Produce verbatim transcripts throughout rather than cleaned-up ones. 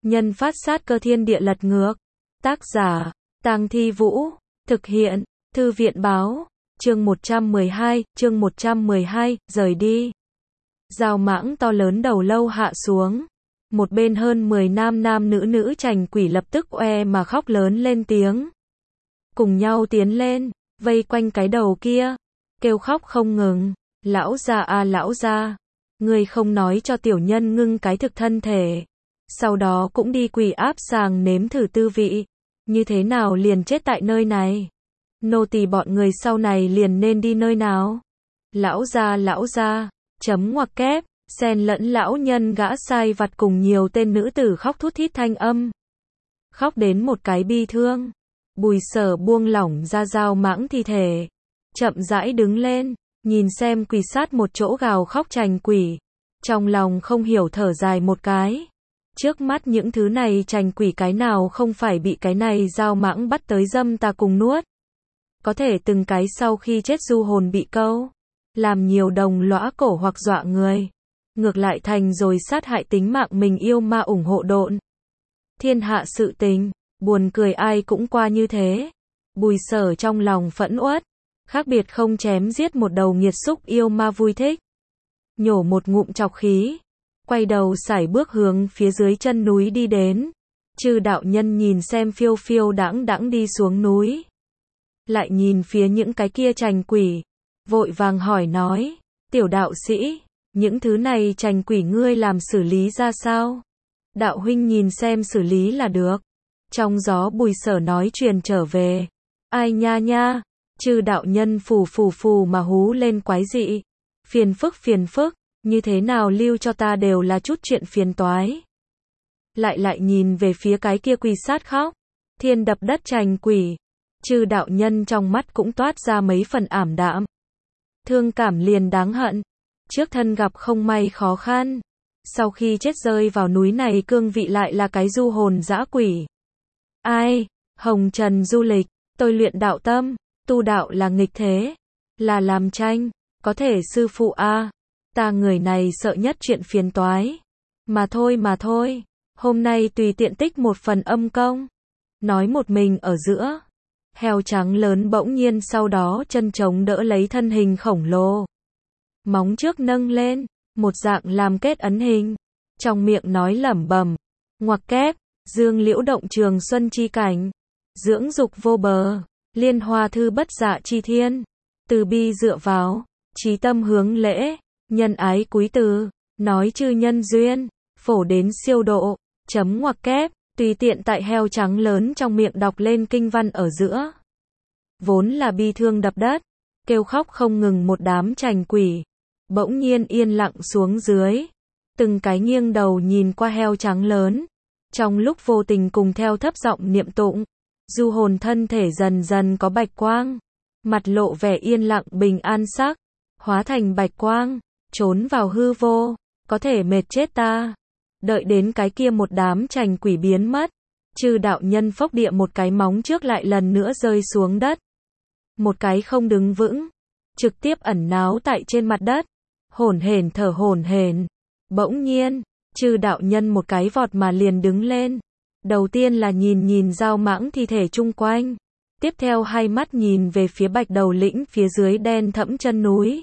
Nhân phát sát cơ thiên địa lật ngược. Tác giả, Tang Thi Vũ. Thực hiện, Thư viện báo. Chương một trăm mười hai, chương một trăm mười hai, rời đi. Dao mãng to lớn đầu lâu hạ xuống. Một bên hơn mười nam nam nữ nữ trành quỷ lập tức oe mà khóc lớn lên tiếng. Cùng nhau tiến lên, vây quanh cái đầu kia, kêu khóc không ngừng. Lão gia a lão gia, ngươi không nói cho tiểu nhân ngưng cái thực thân thể. Sau đó cũng đi quỳ áp sàng nếm thử tư vị. Như thế nào liền chết tại nơi này? Nô tỳ bọn người sau này liền nên đi nơi nào? Lão gia lão gia, chấm ngoặc kép, xen lẫn lão nhân gã sai vặt cùng nhiều tên nữ tử khóc thút thít thanh âm. Khóc đến một cái bi thương. Bùi Sở buông lỏng ra dao mãng thi thể. Chậm rãi đứng lên, nhìn xem quỳ sát một chỗ gào khóc trành quỷ. Trong lòng không hiểu thở dài một cái. Trước mắt những thứ này trành quỷ cái nào không phải bị cái này dao mãng bắt tới dâm ta cùng nuốt. Có thể từng cái sau khi chết du hồn bị câu. Làm nhiều đồng lõa cổ hoặc dọa người. Ngược lại thành rồi sát hại tính mạng mình yêu ma ủng hộ độn. Thiên hạ sự tình, buồn cười ai cũng qua như thế. Bùi Sở trong lòng phẫn uất. Khác biệt không chém giết một đầu nghiệt xúc yêu ma vui thích. Nhổ một ngụm trọc khí. Quay đầu sải bước hướng phía dưới chân núi đi đến. Chư đạo nhân nhìn xem phiêu phiêu đãng đãng đi xuống núi. Lại nhìn phía những cái kia trành quỷ. Vội vàng hỏi nói. Tiểu đạo sĩ, những thứ này trành quỷ ngươi làm xử lý ra sao? Đạo huynh nhìn xem xử lý là được. Trong gió Bùi Sở nói truyền trở về. Ai nha nha, chư đạo nhân phù phù phù mà hú lên quái dị. Phiền phức phiền phức, như thế nào lưu cho ta đều là chút chuyện phiền toái. Lại lại nhìn về phía cái kia quỳ sát khóc. Thiên đập đất trành quỷ. Chư đạo nhân trong mắt cũng toát ra mấy phần ảm đạm. Thương cảm liền đáng hận. Trước thân gặp không may khó khăn. Sau khi chết rơi vào núi này cương vị lại là cái du hồn dã quỷ. Ai? Hồng trần du lịch, tôi luyện đạo tâm, tu đạo là nghịch thế. Là làm tranh, có thể sư phụ a, ta người này sợ nhất chuyện phiền toái. Mà thôi mà thôi, hôm nay tùy tiện tích một phần âm công. Nói một mình ở giữa. Heo trắng lớn bỗng nhiên sau đó chân trống đỡ lấy thân hình khổng lồ. Móng trước nâng lên, một dạng làm kết ấn hình. Trong miệng nói lẩm bẩm, ngoặc kép, dương liễu động trường xuân chi cảnh. Dưỡng dục vô bờ, liên hoa thư bất dạ chi thiên. Từ bi dựa vào, trí tâm hướng lễ, nhân ái cúi từ, nói chư nhân duyên, phổ đến siêu độ, chấm ngoặc kép, tùy tiện tại heo trắng lớn trong miệng đọc lên kinh văn ở giữa. Vốn là bi thương đập đất, kêu khóc không ngừng một đám trành quỷ, bỗng nhiên yên lặng xuống dưới, từng cái nghiêng đầu nhìn qua heo trắng lớn, trong lúc vô tình cùng theo thấp giọng niệm tụng, du hồn thân thể dần dần có bạch quang, mặt lộ vẻ yên lặng bình an sắc, hóa thành bạch quang, trốn vào hư vô, có thể mệt chết ta. Đợi đến cái kia một đám trành quỷ biến mất, chư đạo nhân phốc địa một cái móng trước lại lần nữa rơi xuống đất. Một cái không đứng vững, trực tiếp ẩn náu tại trên mặt đất, hổn hển thở hổn hển. Bỗng nhiên, chư đạo nhân một cái vọt mà liền đứng lên. Đầu tiên là nhìn nhìn dao mãng thi thể chung quanh, tiếp theo hai mắt nhìn về phía bạch đầu lĩnh phía dưới đen thẫm chân núi.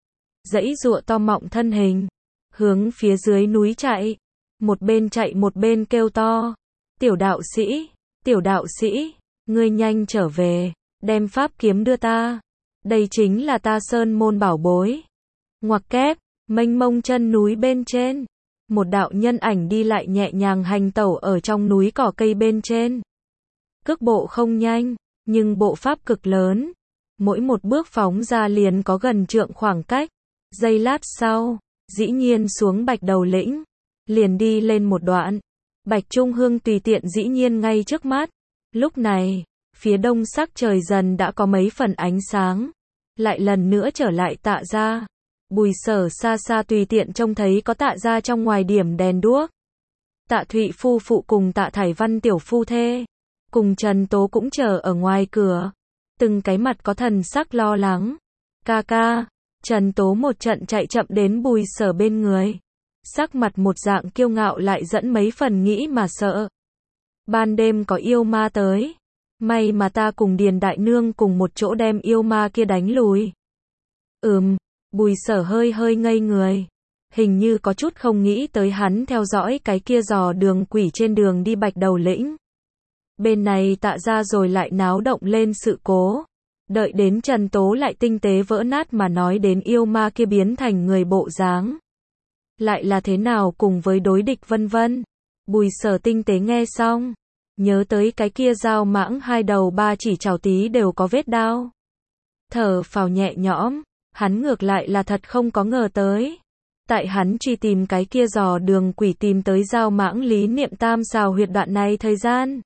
Dãy giụa to mọng thân hình, hướng phía dưới núi chạy. Một bên chạy một bên kêu to. Tiểu đạo sĩ, tiểu đạo sĩ, ngươi nhanh trở về, đem pháp kiếm đưa ta. Đây chính là ta sơn môn bảo bối. Ngoặc kép, mênh mông chân núi bên trên. Một đạo nhân ảnh đi lại nhẹ nhàng hành tẩu ở trong núi cỏ cây bên trên. Cước bộ không nhanh, nhưng bộ pháp cực lớn. Mỗi một bước phóng ra liền có gần trượng khoảng cách. Giây lát sau, dĩ nhiên xuống bạch đầu lĩnh. Liền đi lên một đoạn. Bạch Trung Hương tùy tiện dĩ nhiên ngay trước mắt. Lúc này, phía đông sắc trời dần đã có mấy phần ánh sáng. Lại lần nữa trở lại Tạ gia. Bùi Sở xa xa tùy tiện trông thấy có Tạ gia trong ngoài điểm đèn đuốc. Tạ Thụy phu phụ cùng Tạ Thải Văn tiểu phu thê. Cùng Trần Tố cũng chờ ở ngoài cửa. Từng cái mặt có thần sắc lo lắng. Ca ca. Trần Tố một trận chạy chậm đến Bùi Sở bên người. sắc mặt một dạng kiêu ngạo lại dẫn mấy phần nghĩ mà sợ. Ban đêm có yêu ma tới, may mà ta cùng Điền đại nương cùng một chỗ đem yêu ma kia đánh lùi. Ừm, Bùi Sở hơi hơi ngây người, hình như có chút không nghĩ tới hắn theo dõi cái kia dò đường quỷ trên đường đi Bạch Đầu Lĩnh. Bên này Tạ ra rồi lại náo động lên sự cố. Đợi đến Trần Tố lại tinh tế vỡ nát mà nói đến yêu ma kia biến thành người bộ dáng. Lại là thế nào cùng với đối địch vân vân. Bùi Sở tinh tế nghe xong, nhớ tới cái kia dao mãng hai đầu ba chỉ chảo tí đều có vết đao. Thở phào nhẹ nhõm, hắn ngược lại là thật không có ngờ tới. Tại hắn truy tìm cái kia dò đường quỷ tìm tới dao mãng lý niệm tam xào huyệt đoạn này thời gian.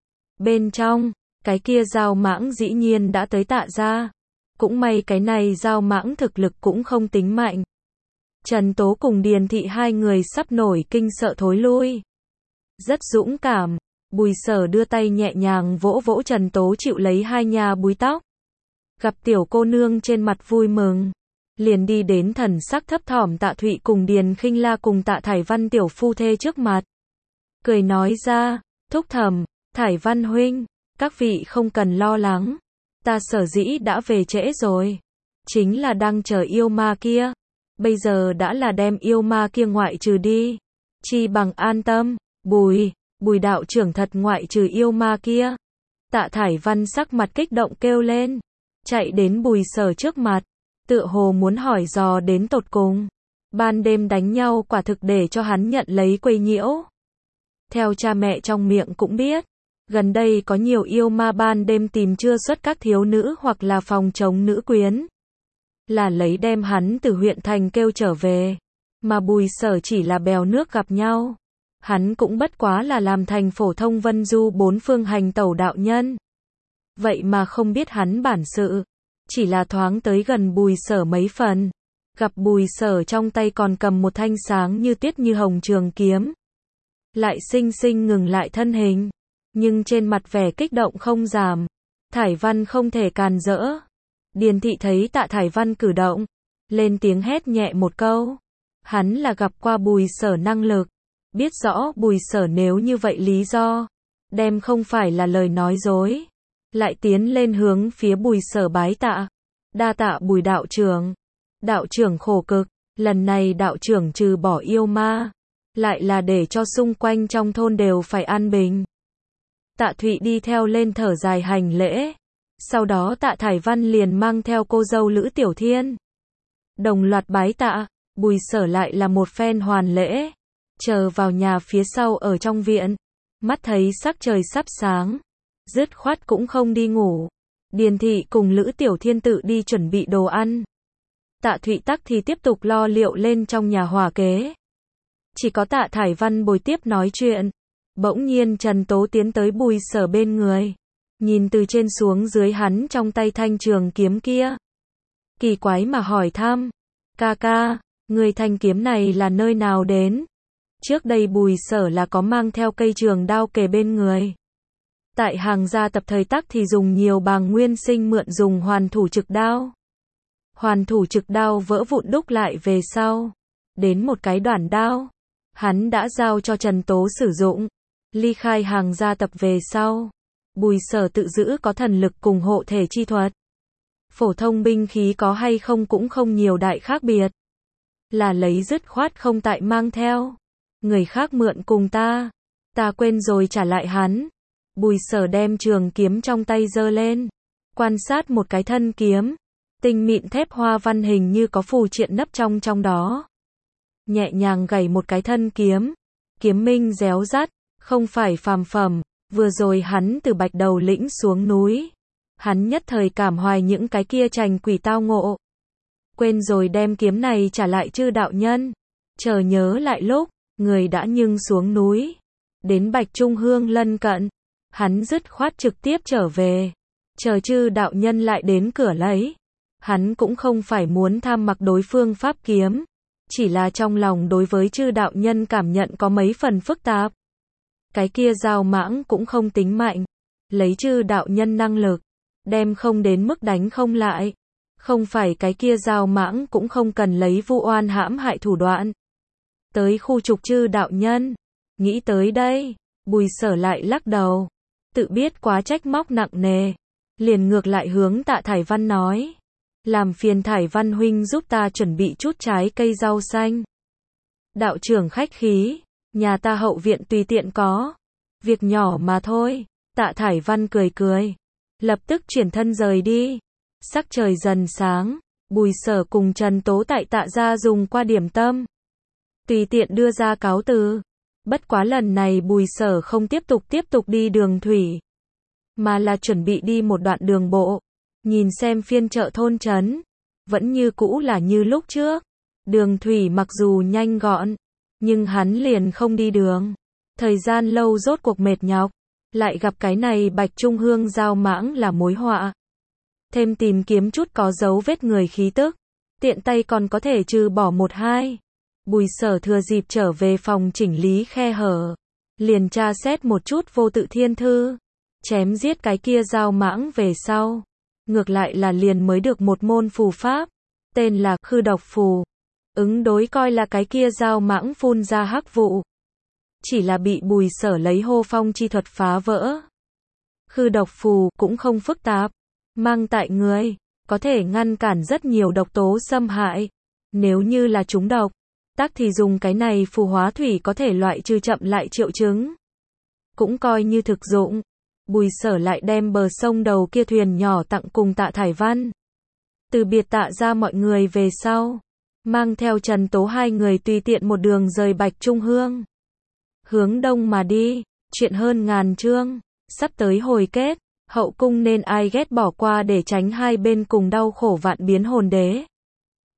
Bên trong, cái kia dao mãng dĩ nhiên đã tới Tạ ra. Cũng may cái này dao mãng thực lực cũng không tính mạnh. Trần Tố cùng Điền Thị hai người sắp nổi kinh sợ thối lui. Rất dũng cảm, Bùi Sở đưa tay nhẹ nhàng vỗ vỗ Trần Tố chịu lấy hai nhà búi tóc. Gặp tiểu cô nương trên mặt vui mừng, liền đi đến thần sắc thấp thỏm Tạ Thụy cùng Điền Khinh La cùng Tạ Thải Văn tiểu phu thê trước mặt. Cười nói ra, thúc thẩm, Thải Văn huynh, các vị không cần lo lắng, ta sở dĩ đã về trễ rồi, chính là đang chờ yêu ma kia, bây giờ đã là đem yêu ma kia ngoại trừ đi, chi bằng an tâm. Bùi, Bùi đạo trưởng thật ngoại trừ yêu ma kia. Tạ Thải Văn sắc mặt kích động kêu lên, chạy đến Bùi Sở trước mặt, tựa hồ muốn hỏi dò đến tột cùng. Ban đêm đánh nhau quả thực để cho hắn nhận lấy quấy nhiễu. Theo cha mẹ trong miệng cũng biết, gần đây có nhiều yêu ma ban đêm tìm chưa xuất các thiếu nữ hoặc là phòng chống nữ quyến. Là lấy đem hắn từ huyện thành kêu trở về, mà Bùi Sở chỉ là bèo nước gặp nhau. Hắn cũng bất quá là làm thành phổ thông vân du bốn phương hành tẩu đạo nhân. Vậy mà không biết hắn bản sự, chỉ là thoáng tới gần Bùi Sở mấy phần. Gặp Bùi Sở trong tay còn cầm một thanh sáng như tuyết như hồng trường kiếm. Lại xinh xinh ngừng lại thân hình, nhưng trên mặt vẻ kích động không giảm. Thải Văn không thể càn rỡ. Điền Thị thấy Tạ Thải Văn cử động, lên tiếng hét nhẹ một câu. Hắn là gặp qua Bùi Sở năng lực, biết rõ Bùi Sở nếu như vậy lý do, đem không phải là lời nói dối. Lại tiến lên hướng phía Bùi Sở bái tạ. Đa tạ Bùi đạo trưởng. Đạo trưởng khổ cực, lần này đạo trưởng trừ bỏ yêu ma, lại là để cho xung quanh trong thôn đều phải an bình. Tạ Thụy đi theo lên thở dài hành lễ. Sau đó Tạ Thải Văn liền mang theo cô dâu Lữ Tiểu Thiên. Đồng loạt bái tạ, Bùi Sở lại là một phen hoàn lễ. Chờ vào nhà phía sau ở trong viện, mắt thấy sắc trời sắp sáng, dứt khoát cũng không đi ngủ. Điền Thị cùng Lữ Tiểu Thiên tự đi chuẩn bị đồ ăn. Tạ Thụy tắc thì tiếp tục lo liệu lên trong nhà hòa kế. Chỉ có Tạ Thải Văn bồi tiếp nói chuyện. Bỗng nhiên Trần Tố tiến tới Bùi Sở bên người, nhìn từ trên xuống dưới hắn trong tay thanh trường kiếm kia. Kỳ quái mà hỏi thăm, ca ca, người thanh kiếm này là nơi nào đến? Trước đây Bùi Sở là có mang theo cây trường đao kề bên người. Tại hàng gia tập thời tắc thì dùng nhiều bàng nguyên sinh mượn dùng hoàn thủ trực đao. Hoàn thủ trực đao vỡ vụn đúc lại về sau. Đến một cái đoạn đao, hắn đã giao cho Trần Tố sử dụng. Ly khai hàng gia tập về sau, Bùi Sở tự giữ có thần lực cùng hộ thể chi thuật. Phổ thông binh khí có hay không cũng không nhiều đại khác biệt. Là lấy dứt khoát không tại mang theo. Người khác mượn cùng ta, ta quên rồi trả lại hắn. Bùi Sở đem trường kiếm trong tay giơ lên, quan sát một cái thân kiếm, tinh mịn thép hoa văn hình như có phù triện nấp trong trong đó. Nhẹ nhàng gảy một cái thân kiếm, kiếm minh réo rắt, không phải phàm phẩm. Vừa rồi hắn từ Bạch Đầu Lĩnh xuống núi, hắn nhất thời cảm hoài những cái kia trành quỷ tao ngộ. Quên rồi đem kiếm này trả lại chư đạo nhân. Chờ nhớ lại lúc, người đã nhưng xuống núi, đến Bạch Trung Hương lân cận, hắn dứt khoát trực tiếp trở về, chờ chư đạo nhân lại đến cửa lấy. Hắn cũng không phải muốn tham mặc đối phương pháp kiếm, chỉ là trong lòng đối với chư đạo nhân cảm nhận có mấy phần phức tạp. Cái kia dao mãng cũng không tính mạnh, lấy chư đạo nhân năng lực, đem không đến mức đánh không lại. Không phải cái kia dao mãng cũng không cần lấy vu oan hãm hại thủ đoạn. tới khu trục chư đạo nhân. Nghĩ tới đây, Bùi Sở lại lắc đầu, tự biết quá trách móc nặng nề, liền ngược lại hướng Tạ Thải Văn nói, làm phiền Thải Văn huynh giúp ta chuẩn bị chút trái cây rau xanh. Đạo trưởng khách khí, nhà ta hậu viện tùy tiện có, việc nhỏ mà thôi. Tạ Thải Văn cười cười, lập tức chuyển thân rời đi. Sắc trời dần sáng, Bùi Sở cùng Trần Tố tại Tạ gia dùng qua điểm tâm, tùy tiện đưa ra cáo từ. Bất quá lần này Bùi Sở không tiếp tục tiếp tục đi đường thủy, mà là chuẩn bị đi một đoạn đường bộ, nhìn xem phiên chợ thôn trấn, vẫn như cũ là như lúc trước. Đường thủy mặc dù nhanh gọn, nhưng hắn liền không đi đường. Thời gian lâu rốt cuộc mệt nhọc, lại gặp cái này Bạch Trung Hương giao mãng là mối họa. Thêm tìm kiếm chút có dấu vết người khí tức, tiện tay còn có thể trừ bỏ một hai. Bùi Sở thừa dịp trở về phòng chỉnh lý khe hở, liền tra xét một chút vô tự thiên thư, chém giết cái kia giao mãng về sau. Ngược lại là liền mới được một môn phù pháp, tên là khư độc phù, ứng đối coi là cái kia giao mãng phun ra hắc vụ. Chỉ là bị Bùi Sở lấy hô phong chi thuật phá vỡ. Khư độc phù cũng không phức tạp, mang tại người, có thể ngăn cản rất nhiều độc tố xâm hại. Nếu như là trúng độc, tắc thì dùng cái này phù hóa thủy có thể loại trừ chậm lại triệu chứng, cũng coi như thực dụng. Bùi Sở lại đem bờ sông đầu kia thuyền nhỏ tặng cùng Tạ Thải Văn. Từ biệt Tạ ra mọi người về sau, mang theo Trần Tố hai người tùy tiện một đường rời Bạch Trung Hương, hướng đông mà đi. Chuyện hơn ngàn chương, sắp tới hồi kết, hậu cung nên ai ghét bỏ qua để tránh hai bên cùng đau khổ vạn biến hồn đế.